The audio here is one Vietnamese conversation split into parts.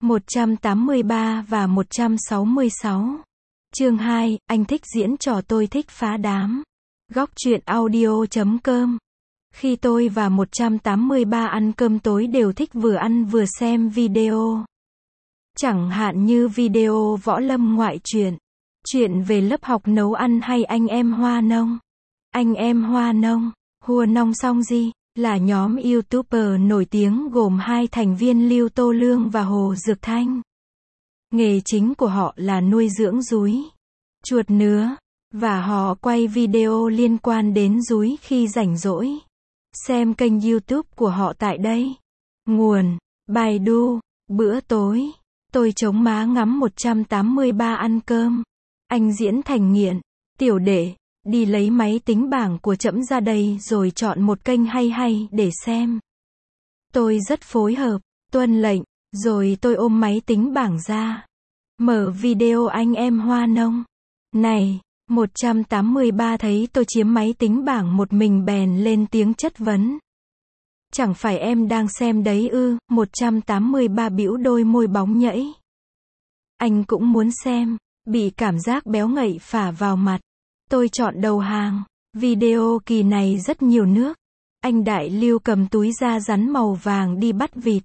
183 và 166. Chương 2, anh thích diễn trò tôi thích phá đám. Góc truyện audio.com. Khi tôi và 183 ăn cơm tối đều thích vừa ăn vừa xem video. Chẳng hạn như video võ lâm ngoại truyện, chuyện về lớp học nấu ăn hay anh em Hoa Nông. Anh em Hoa Nông, Hua Nông Song Di, là nhóm YouTuber nổi tiếng gồm hai thành viên Lưu Tô Lương và Hồ Dược Thanh. Nghề chính của họ là nuôi dưỡng rúi, chuột nứa, và họ quay video liên quan đến rúi khi rảnh rỗi. Xem kênh YouTube của họ tại đây. Nguồn: Baidu. Bữa tối, tôi chống má ngắm 183 ăn cơm. Anh diễn thành nghiện. Tiểu đệ, đi lấy máy tính bảng của trẫm ra đây rồi chọn một kênh hay hay để xem. Tôi rất phối hợp, tuân lệnh, rồi tôi ôm máy tính bảng ra. Mở video anh em Hoa Nông. Này, 183 thấy tôi chiếm máy tính bảng một mình bèn lên tiếng chất vấn. Chẳng phải em đang xem đấy ư? 183 bĩu đôi môi bóng nhẫy. Anh cũng muốn xem, bị cảm giác béo ngậy phả vào mặt. Tôi chọn đầu hàng. Video kỳ này rất nhiều nước. Anh Đại Lưu cầm túi da rắn màu vàng đi bắt vịt.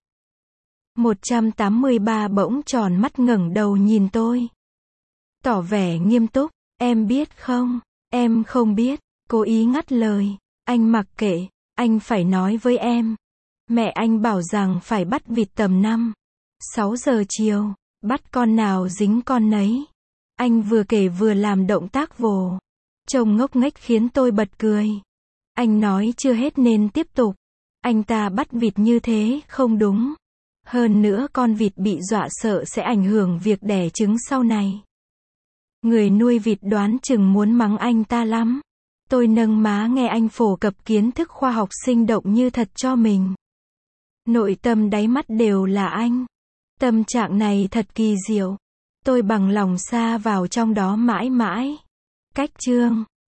183 bỗng tròn mắt ngẩng đầu nhìn tôi. Tỏ vẻ nghiêm túc. Em biết không? Em không biết. Cố ý ngắt lời. Anh mặc kệ. Anh phải nói với em. Mẹ anh bảo rằng phải bắt vịt tầm 5-6 giờ chiều. Bắt con nào dính con nấy. Anh vừa kể vừa làm động tác vồ. Trông ngốc nghếch khiến tôi bật cười. Anh nói chưa hết nên tiếp tục. Anh ta bắt vịt như thế không đúng. Hơn nữa con vịt bị dọa sợ sẽ ảnh hưởng việc đẻ trứng sau này. Người nuôi vịt đoán chừng muốn mắng anh ta lắm. Tôi nâng má nghe anh phổ cập kiến thức khoa học sinh động như thật cho mình. Nội tâm đáy mắt đều là anh. Tâm trạng này thật kỳ diệu. Tôi bằng lòng sa vào trong đó mãi mãi. Cách chương